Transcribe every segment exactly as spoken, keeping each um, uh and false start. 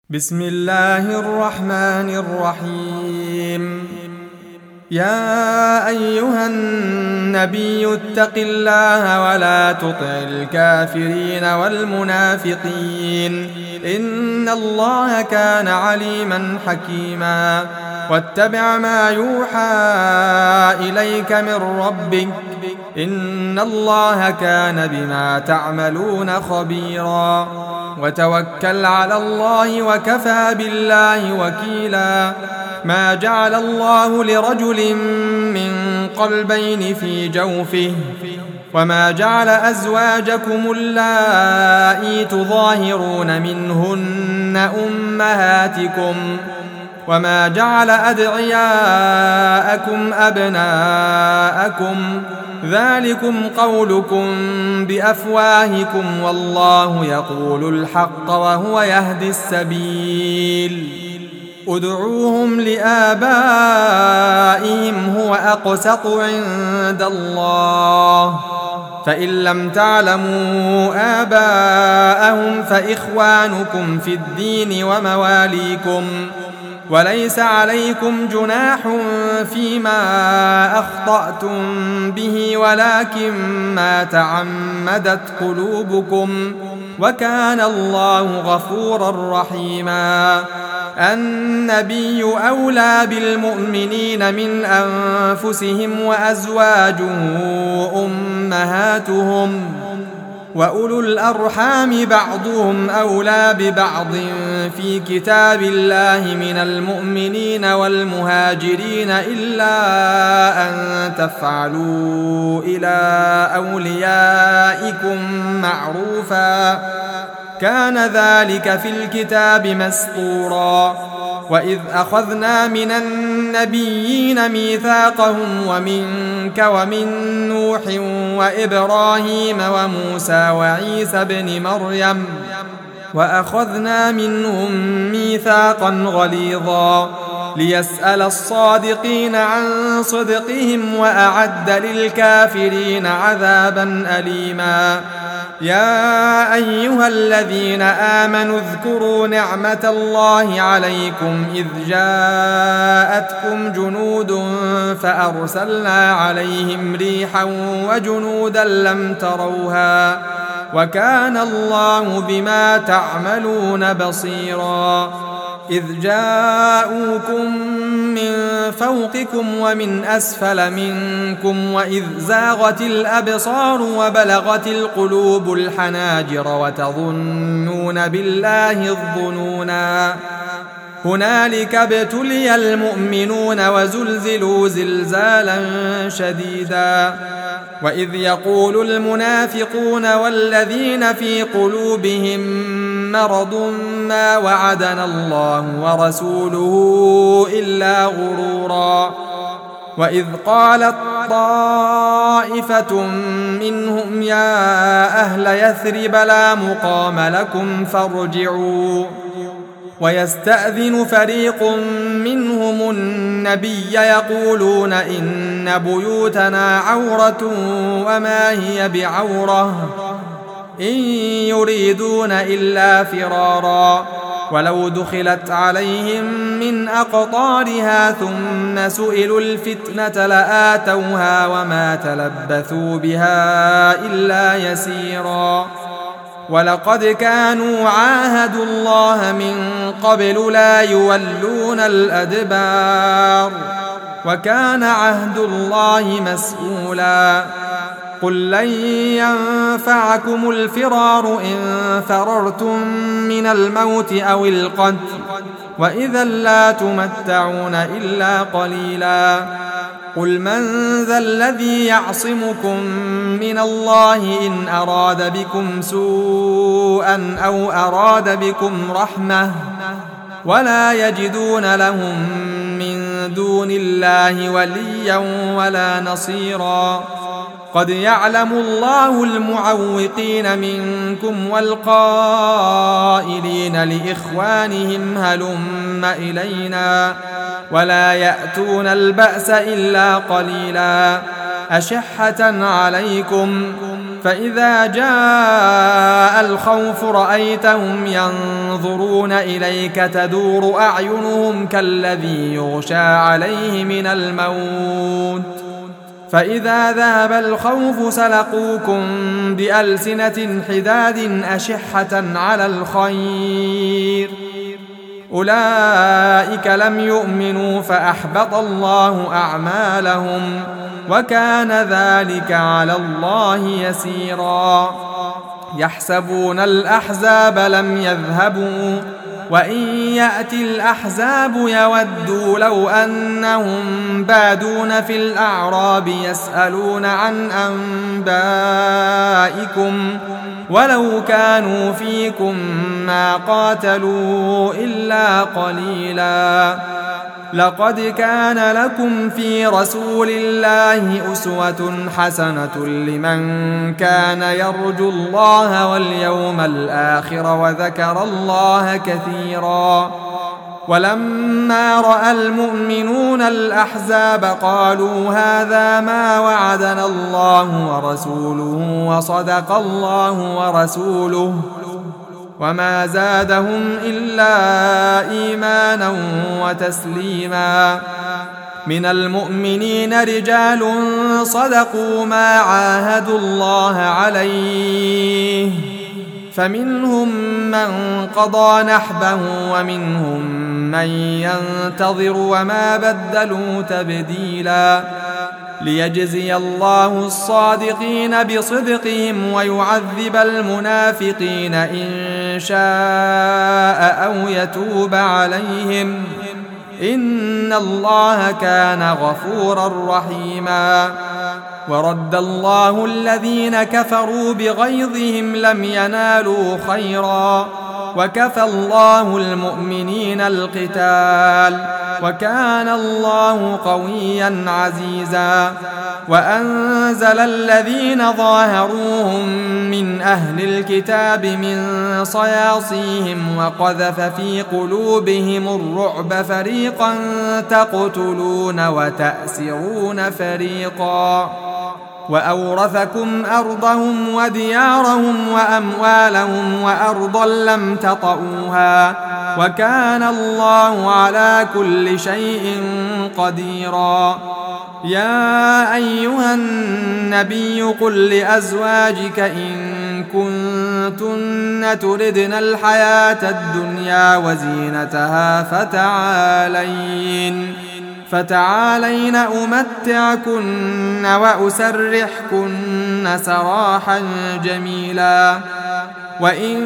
بسم الله الرحمن الرحيم. يا أيها النبي اتق الله ولا تطع الكافرين والمنافقين إن الله كان عليما حكيما. واتبع ما يوحى إليك من ربك إن الله كان بما تعملون خبيرا. وتوكل على الله وكفى بالله وكيلا. ما جعل الله لرجل من قلبين في جوفه وما جعل أزواجكم اللائي تظاهرون منهن أمهاتكم وما جعل أدعياءكم أبناءكم ذلكم قولكم بأفواهكم والله يقول الحق وهو يهدي السبيل. ادعوهم لآبائهم هو أقسط عند الله فإن لم تعلموا آباءهم فإخوانكم في الدين ومواليكم وليس عليكم جناح فيما أخطأتم به ولكن ما تعمدت قلوبكم وكان الله غفورا رحيما. النبي أولى بالمؤمنين من أنفسهم وأزواجه أمهاتهم وأولو الأرحام بعضهم أولى ببعض في كتاب الله من المؤمنين والمهاجرين إلا أن تفعلوا إلى أوليائكم معروفا كان ذلك في الكتاب مسطورا. وإذ أخذنا من النبيين ميثاقهم ومنك ومن نوح وإبراهيم وموسى وعيسى ابن مريم وأخذنا منهم ميثاقا غليظا ليسأل الصادقين عن صدقهم وأعد للكافرين عذابا أليما. يا أيها الذين آمنوا اذكروا نعمة الله عليكم إذ جاءتكم جنود فأرسلنا عليهم ريحا وجنودا لم تروها وكان الله بما تعملون بصيرا. إذ جاءوكم من فوقكم ومن أسفل منكم وإذ زاغت الأبصار وبلغت القلوب الحناجر وتظنون بالله الظنونا هنالك ابتلي المؤمنون وزلزلوا زلزالا شديدا. وإذ يقول المنافقون والذين في قلوبهم مرض ما وعدنا الله ورسوله إلا غرورا. وإذ قالت طائفة منهم يا أهل يثرب لا مقام لكم فارجعوا ويستأذن فريق منهم النبي يقولون إن بيوتنا عورة وما هي بعورة إن يريدون إلا فرارا ولو دخلت عليهم من أقطارها ثم سئلوا الفتنة لآتوها وما تلبثوا بها إلا يسيرا. ولقد كانوا عاهدوا الله من قبل لا يولون الأدبار وكان عهد الله مسؤولا. قل لن ينفعكم الفرار إن فررتم من الموت أو القتل وإذا لا تمتعون إلا قليلا. قل من ذا الذي يعصمكم من الله إن أراد بكم سوءا أو أراد بكم رحمة ولا يجدون لهم من دون الله وليا ولا نصيرا. قد يعلم الله المعوقين منكم والقائلين لإخوانهم هلم إلينا ولا يأتون البأس إلا قليلا. أشحة عليكم فإذا جاء الخوف رأيتهم ينظرون إليك تدور أعينهم كالذي يغشى عليه من الموت فإذا ذهب الخوف سلقوكم بألسنة حداد أشحة على الخير أولئك لم يؤمنوا فأحبط الله أعمالهم وكان ذلك على الله يسيرا يحسبون الأحزاب لم يذهبوا وإن يأتي الأحزاب يودوا لو أنهم بادون في الأعراب يسألون عن أنبائكم ولو كانوا فيكم ما قاتلوا إلا قليلا لقد كان لكم في رسول الله أسوة حسنة لمن كان يرجو الله واليوم الآخر وذكر الله كثيرا ولما رأى المؤمنون الأحزاب قالوا هذا ما وعدنا الله ورسوله وصدق الله ورسوله وما زادهم إلا إيمانا وتسليما من المؤمنين رجال صدقوا ما عاهدوا الله عليه فمنهم من قضى نحبه ومنهم من ينتظر وما بدلوا تبديلا ليجزي الله الصادقين بصدقهم ويعذب المنافقين إن شاء أو يتوب عليهم إن الله كان غفورا رحيما ورد الله الذين كفروا بغيظهم لم ينالوا خيرا وكفى الله المؤمنين القتال وكان الله قويا عزيزا وأنزل الذين ظاهروهم من أهل الكتاب من صياصيهم وقذف في قلوبهم الرعب فريقا تقتلون وتأسرون فريقا وأورثكم أرضهم وديارهم وأموالهم وأرضا لم تطئوها وكان الله على كل شيء قديرا يا أيها النبي قل لأزواجك إن كنتن تردن الحياة الدنيا وزينتها فتعالين فتعالين أمتعكن وأسرحكن سراحا جميلا وإن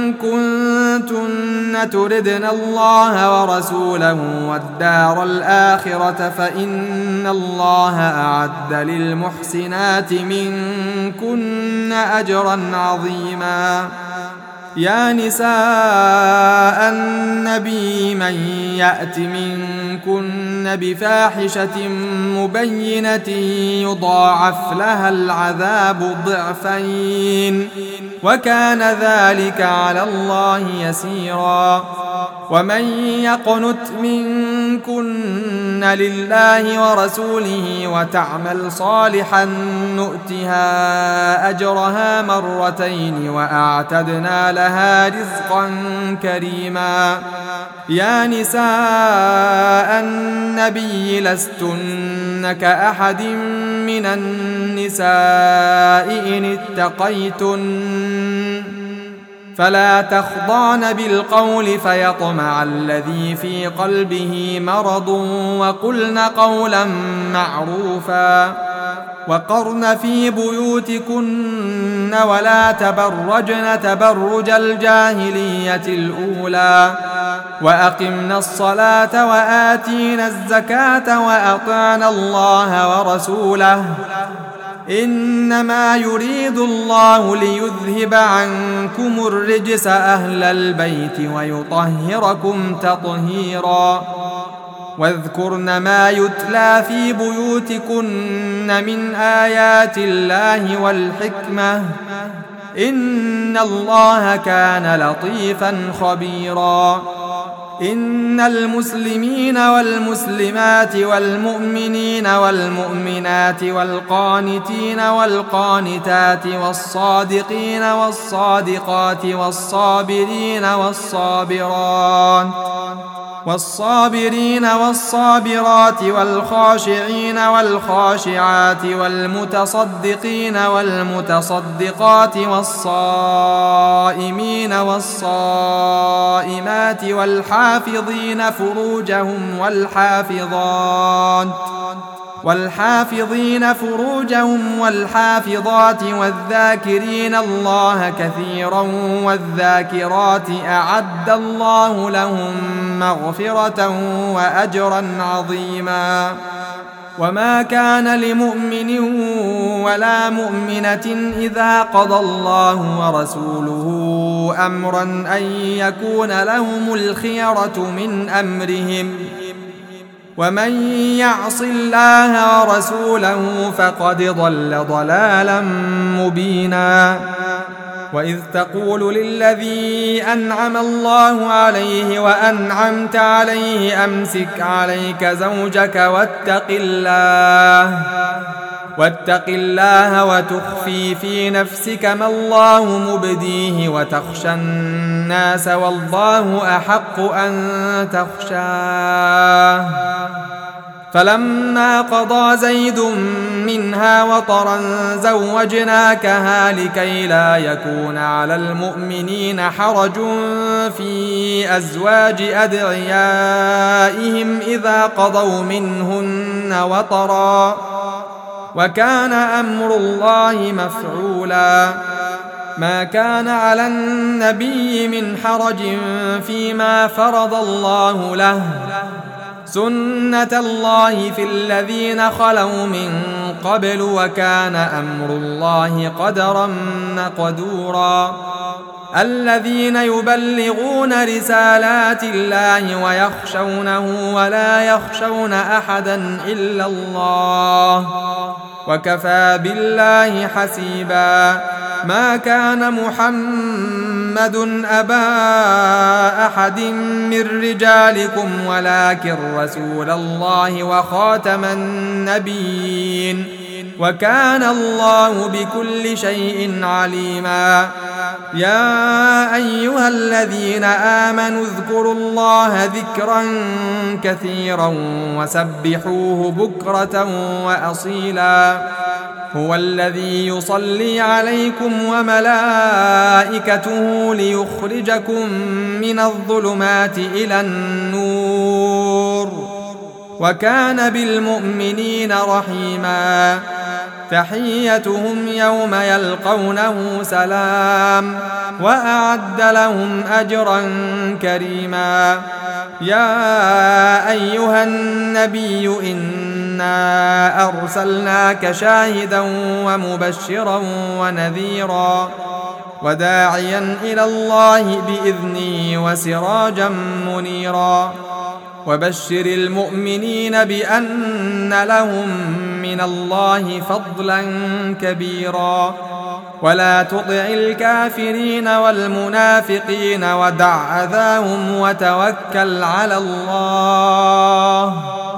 كنتن تردن الله ورسوله والدار الآخرة فإن الله أعد للمحسنات منكن أجرا عظيما يا نساء النبي من يأت منكن بفاحشة مبينة يضاعف لها العذاب ضعفين وكان ذلك على الله يسيرا ومن يقنت منكن لله ورسوله وتعمل صالحا نؤتها أجرها مرتين وأعتدنا لها رزقا كريما يا نساء النبي لستن كأحد من النساء إن اتقيتن فلا تخضعن بالقول فيطمع الذي في قلبه مرض وقلن قولا معروفا وقرن في بيوتكن ولا تبرجن تبرج الجاهلية الأولى وأقمنا الصلاة وآتينا الزكاة وأطعنا الله ورسوله إنما يريد الله ليذهب عنكم الرجس أهل البيت ويطهركم تطهيرا واذكرن ما يتلى في بيوتكن من آيات الله والحكمة إن الله كان لطيفا خبيرا إن المسلمين والمسلمات والمؤمنين والمؤمنات والقانتين والقانتات والصادقين والصادقات والصابرين والصابرات والصابرين والصابرات والخاشعين والخاشعات والمتصدقين والمتصدقات والصائمين والصائمات والحافظين فروجهم والحافظات والحافظين فروجهم والحافظات والذاكرين الله كثيرا والذاكرات أعد الله لهم مغفرة وأجرا عظيما. وما كان لمؤمن ولا مؤمنة إذا قضى الله ورسوله أمرا أن يكون لهم الخيرة من أمرهم ومن يعص الله ورسوله فقد ضل ضلالا مبينا. وإذ تقول للذي أنعم الله عليه وأنعمت عليه أمسك عليك زوجك واتق الله واتق الله وتخفي في نفسك ما الله مبديه وتخشى الناس والله أحق أن تخشاه. فلما قضى زيد منها وطرا زوجناكها لكي لا يكون على المؤمنين حرج في أزواج أدعيائهم إذا قضوا منهن وطرا وكان أمر الله مفعولا. ما كان على النبي من حرج فيما فرض الله له سنة الله في الذين خلوا من قبل وكان أمر الله قدرا مقدورا. الذين يبلغون رسالات الله ويخشونه ولا يخشون أحدا إلا الله وكفى بالله حسيبا. ما كان محمد أبا أحد من رجالكم ولكن رسول الله وخاتم النبيين وكان الله بكل شيء عليما. يا أيها الذين آمنوا اذكروا الله ذكرا كثيرا وسبحوه بكرة وأصيلا. هو الذي يصلي عليكم وملائكته ليخرجكم من الظلمات إلى النور وكان بالمؤمنين رحيما. تحيتهم يوم يلقونه سلام وأعد لهم أجرا كريما. يا أيها النبي إنا أرسلناك شاهدا ومبشرا ونذيرا وداعيا إلى الله بإذنه وسراجا منيرا. وبشر المؤمنين بأن لهم من الله فضلا كبيرا. ولا تطع الكافرين والمنافقين ودع أذاهم وتوكل على الله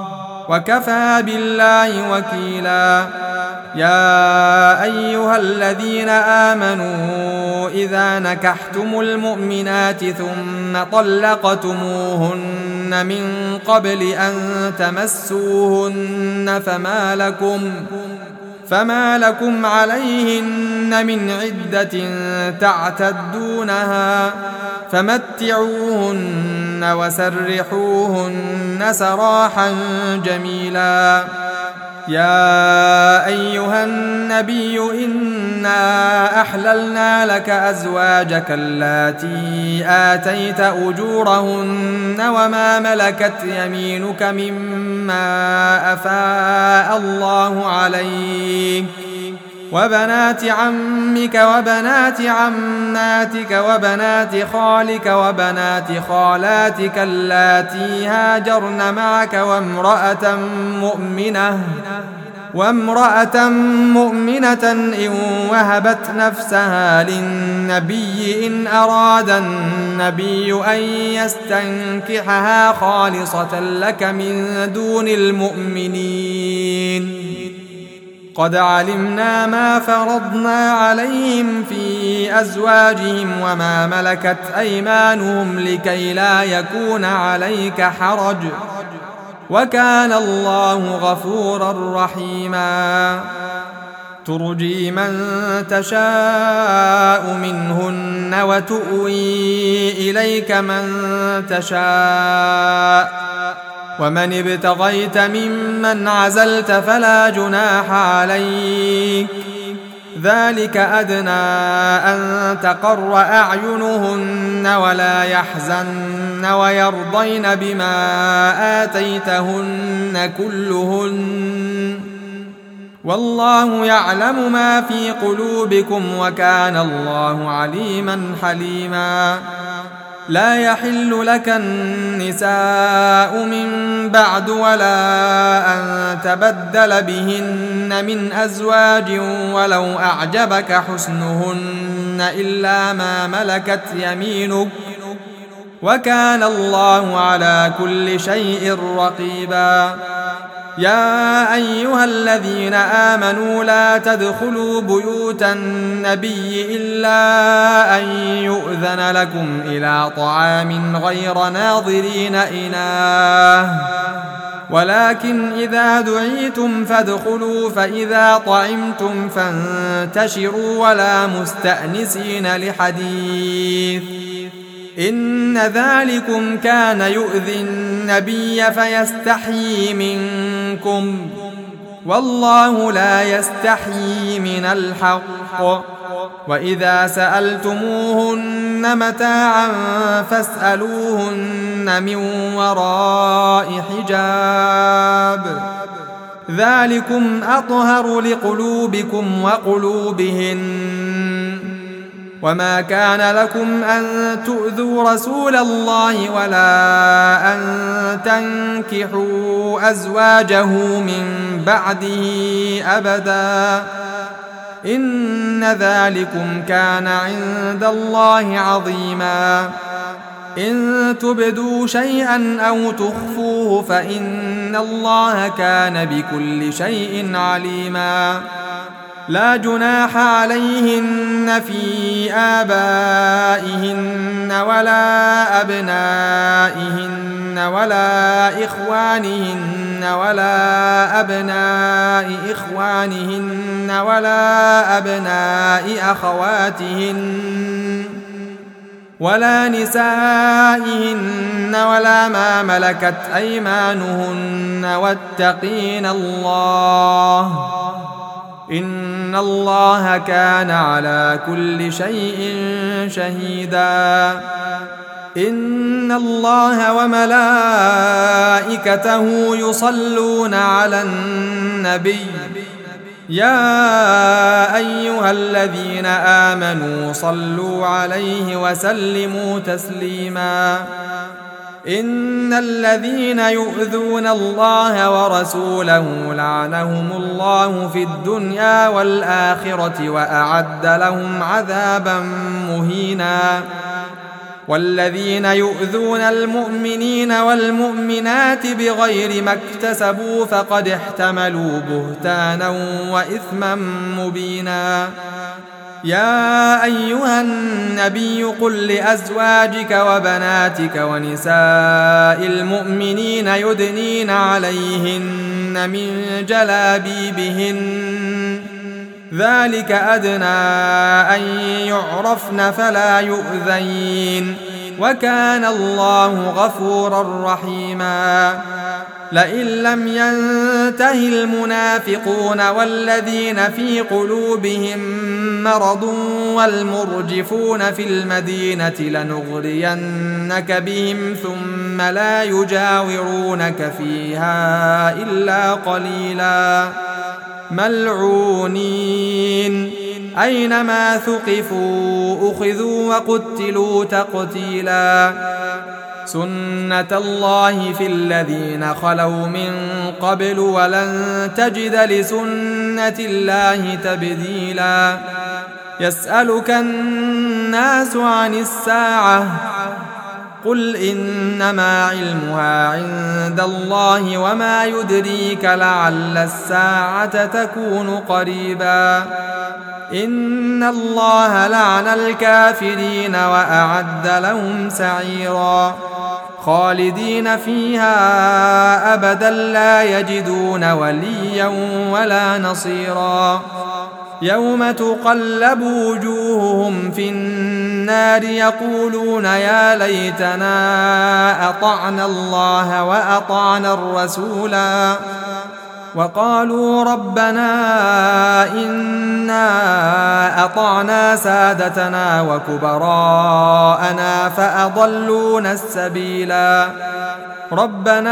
وكفى بالله وكيلا. يا أيها الذين آمنوا إذا نكحتم المؤمنات ثم طلقتموهن من قبل أن تمسوهن فما لكم فما لكم عليهن من عدة تعتدونها فمتعوهن وسرحوهن سراحا جميلا. يا أيها النبي إنا أحللنا لك أزواجك اللاتي آتيت أجورهن وما ملكت يمينك مما أفاء الله عليك وبنات عمك وبنات عماتك وبنات خالك وبنات خالاتك اللاتي هاجرن معك وامرأة مؤمنة وامرأة مؤمنة إن وهبت نفسها للنبي إن أراد النبي أن يستنكحها خالصة لك من دون المؤمنين. قد علمنا ما فرضنا عليهم في أزواجهم وما ملكت أيمانهم لكي لا يكون عليك حرج، وكان الله غفورا رحيما. ترجي من تشاء منهن وتؤوي إليك من تشاء، ومن ابتغيت ممن عزلت فلا جناح عليك، ذلك أدنى أن تقر أعينهن ولا يحزن ويرضين بما آتيتهن كلهن، والله يعلم ما في قلوبكم وكان الله عليما حليما. لا يحل لك النساء من بعد ولا أن تبدل بهن من أزواج ولو أعجبك حسنهن إلا ما ملكت يمينك، وكان الله على كل شيء رقيبا. يا أيها الذين آمنوا لا تدخلوا بيوت النبي إلا أن يؤذن لكم إلى طعام غير ناظرين إناه، ولكن إذا دعيتم فادخلوا فإذا طعمتم فانتشروا ولا مستأنسين لحديث، إن ذلكم كان يؤذي النبي فيستحيي منكم، والله لا يستحيي من الحق. وإذا سألتموهن متاعا فاسألوهن من وراء حجاب، ذلكم أطهر لقلوبكم وقلوبهن. وما كان لكم أن تؤذوا رسول الله ولا أن تنكحوا أزواجه من بعده أبدا، إن ذلكم كان عند الله عظيما. إن تبدوا شيئا أو تخفوه فإن الله كان بكل شيء عليما. لا جناح عليهن في آبائهن ولا أبنائهن ولا إخوانهن ولا أبناء إخوانهن ولا أبناء أخواتهن ولا نسائهن ولا ما ملكت أيمانهن، واتقين الله إن الله كان على كل شيء شهيدا. إن الله وملائكته يصلون على النبي، يا أيها الذين آمنوا صلوا عليه وسلموا تسليما. إن الذين يؤذون الله ورسوله لعنهم الله في الدنيا والآخرة وأعد لهم عذابا مهينا. والذين يؤذون المؤمنين والمؤمنات بغير ما اكتسبوا فقد احتملوا بهتانا وإثما مبينا. يا أيها النبي قل لأزواجك وبناتك ونساء المؤمنين يدنين عليهن من جلابيبهن، ذلك أدنى أن يعرفن فلا يؤذين، وكان الله غفورا رحيما. لئن لم ينته المنافقون والذين في قلوبهم مرض والمرجفون في المدينة لنغرينك بهم ثم لا يجاورونك فيها إلا قليلا، ملعونين أينما ثقفوا أخذوا وقتلوا تقتيلا. سنة الله في الذين خلوا من قبل ولن تجد لسنة الله تبديلا يسألك الناس عن الساعة قل إنما علمها عند الله وما يدريك لعل الساعة تكون قريبا إن الله لعن الكافرين وأعد لهم سعيرا خالدين فيها أبدا لا يجدون وليا ولا نصيرا يوم تقلب وجوههم في النار يقولون يا ليتنا أطعنا الله وأطعنا الرسولا وقالوا ربنا إنا أطعنا سادتنا وكبراءنا فأضلونا السبيلا ربنا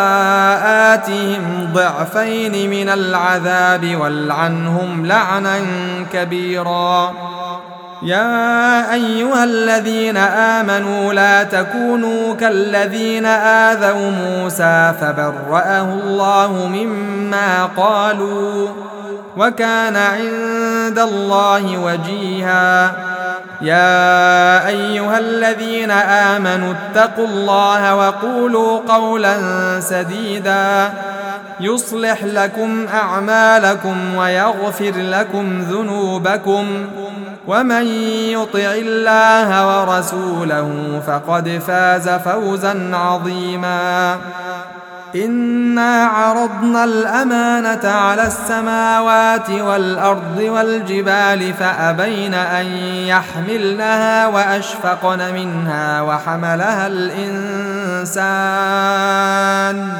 آتهم ضعفين من العذاب والعنهم لعنا كبيرا يا أيها الذين آمنوا لا تكونوا كالذين آذوا موسى فبرأه الله مما قالوا وكان عند الله وجيها يا أيها الذين آمنوا اتقوا الله وقولوا قولا سديدا يصلح لكم أعمالكم ويغفر لكم ذنوبكم ومن يطع الله ورسوله فقد فاز فوزا عظيما إنا عرضنا الأمانة على السماوات والأرض والجبال فأبين أن يحملنها وأشفقن منها وحملها الإنسان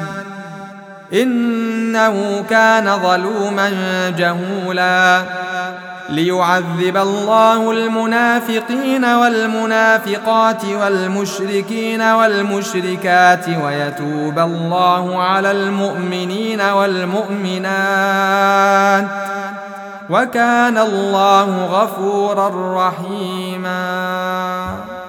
إنه كان ظلوما جهولا ليعذب الله المنافقين والمنافقات والمشركين والمشركات ويتوب الله على المؤمنين والمؤمنات وكان الله غفورا رحيما.